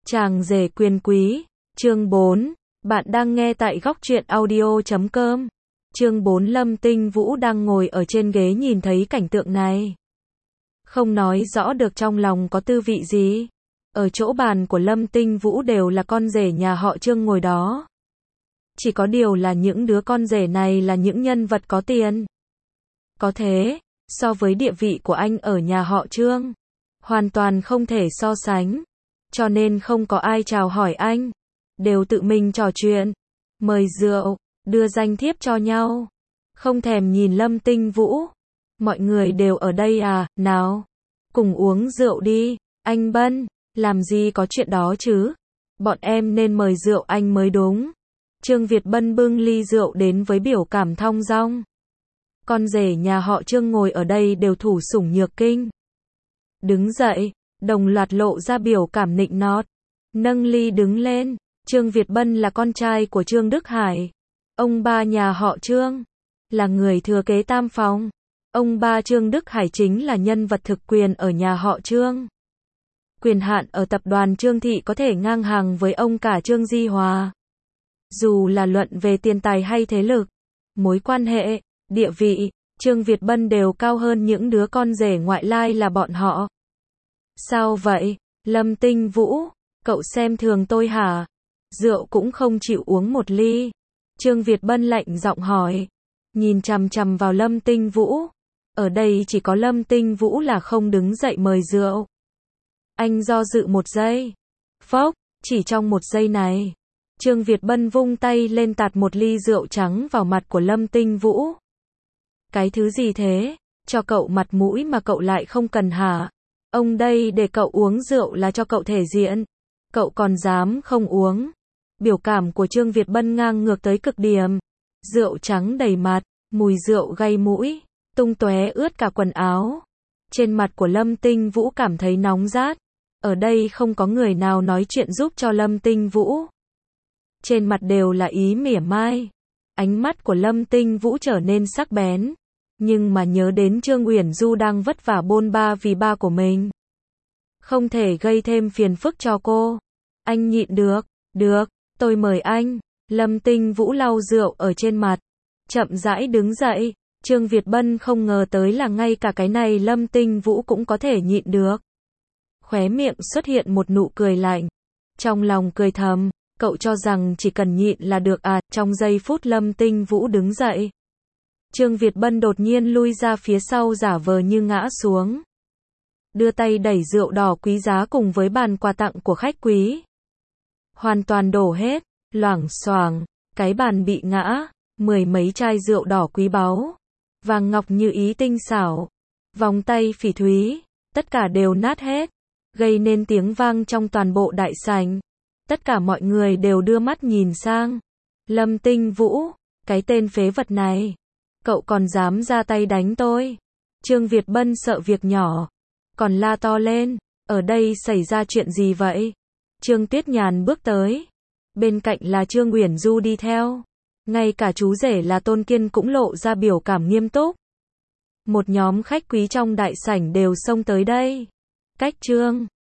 Chàng rể quyền quý, chương 4, bạn đang nghe tại góc truyện audio.com. Chương 4 Lâm Tinh Vũ đang ngồi ở trên ghế nhìn thấy cảnh tượng này. Không nói rõ được trong lòng có tư vị gì. Ở chỗ bàn của Lâm Tinh Vũ đều là con rể nhà họ Trương ngồi đó. Chỉ có điều là những đứa con rể này là những nhân vật có tiền. Có thế, so với địa vị của anh ở nhà họ Trương, hoàn toàn không thể so sánh. Cho nên không có ai chào hỏi anh, đều tự mình trò chuyện, mời rượu, đưa danh thiếp cho nhau. Không thèm nhìn Lâm Tinh Vũ. Mọi người đều ở đây à, nào, cùng uống rượu đi. Anh Bân, làm gì có chuyện đó chứ. Bọn em nên mời rượu anh mới đúng. Trương Việt Bân bưng ly rượu đến với biểu cảm thong dong. Con rể nhà họ Trương ngồi ở đây đều thủ sủng nhược kinh. Đứng dậy, đồng loạt lộ ra biểu cảm nịnh nọt. Nâng ly đứng lên. Trương Việt Bân là con trai của Trương Đức Hải. Ông ba nhà họ Trương, là người thừa kế tam phòng. Ông ba Trương Đức Hải chính là nhân vật thực quyền ở nhà họ Trương. Quyền hạn ở tập đoàn Trương Thị có thể ngang hàng với ông cả Trương Di Hòa. Dù là luận về tiền tài hay thế lực, mối quan hệ, địa vị, Trương Việt Bân đều cao hơn những đứa con rể ngoại lai là bọn họ. Sao vậy, Lâm Tinh Vũ, cậu xem thường tôi hả? Rượu cũng không chịu uống một ly. Trương Việt Bân lạnh giọng hỏi, nhìn chằm chằm vào Lâm Tinh Vũ. Ở đây chỉ có Lâm Tinh Vũ là không đứng dậy mời rượu. Anh do dự một giây. Phốc, chỉ trong một giây này, Trương Việt Bân vung tay lên tạt một ly rượu trắng vào mặt của Lâm Tinh Vũ. Cái thứ gì thế? Cho cậu mặt mũi mà cậu lại không cần hả? Ông đây để cậu uống rượu là cho cậu thể diện. Cậu còn dám không uống? Biểu cảm của Trương Việt Bân ngang ngược tới cực điểm. Rượu trắng đầy mặt, mùi rượu gây mũi, tung tóe ướt cả quần áo. Trên mặt của Lâm Tinh Vũ cảm thấy nóng rát. Ở đây không có người nào nói chuyện giúp cho Lâm Tinh Vũ. Trên mặt đều là ý mỉa mai. Ánh mắt của Lâm Tinh Vũ trở nên sắc bén. Nhưng mà nhớ đến Trương Uyển Du đang vất vả bôn ba vì ba của mình. Không thể gây thêm phiền phức cho cô. Anh nhịn được. Được, tôi mời anh. Lâm Tinh Vũ lau rượu ở trên mặt. Chậm rãi đứng dậy. Trương Việt Bân không ngờ tới là ngay cả cái này Lâm Tinh Vũ cũng có thể nhịn được. Khóe miệng xuất hiện một nụ cười lạnh. Trong lòng cười thầm, cậu cho rằng chỉ cần nhịn là được à? Trong giây phút Lâm Tinh Vũ đứng dậy, Trương Việt Bân đột nhiên lui ra phía sau giả vờ như ngã xuống. Đưa tay đẩy rượu đỏ quý giá cùng với bàn quà tặng của khách quý. Hoàn toàn đổ hết, loảng xoảng, cái bàn bị ngã, mười mấy chai rượu đỏ quý báu, vàng ngọc như ý tinh xảo, vòng tay phỉ thúy, tất cả đều nát hết, gây nên tiếng vang trong toàn bộ đại sảnh. Tất cả mọi người đều đưa mắt nhìn sang. Lâm Tinh Vũ, cái tên phế vật này, cậu còn dám ra tay đánh tôi? Trương Việt Bân sợ việc nhỏ, còn la to lên, ở đây xảy ra chuyện gì vậy? Trương Tuyết Nhàn bước tới, bên cạnh là Trương Uyển Du đi theo. Ngay cả chú rể là Tôn Kiên cũng lộ ra biểu cảm nghiêm túc. Một nhóm khách quý trong đại sảnh đều xông tới đây. Cách Trương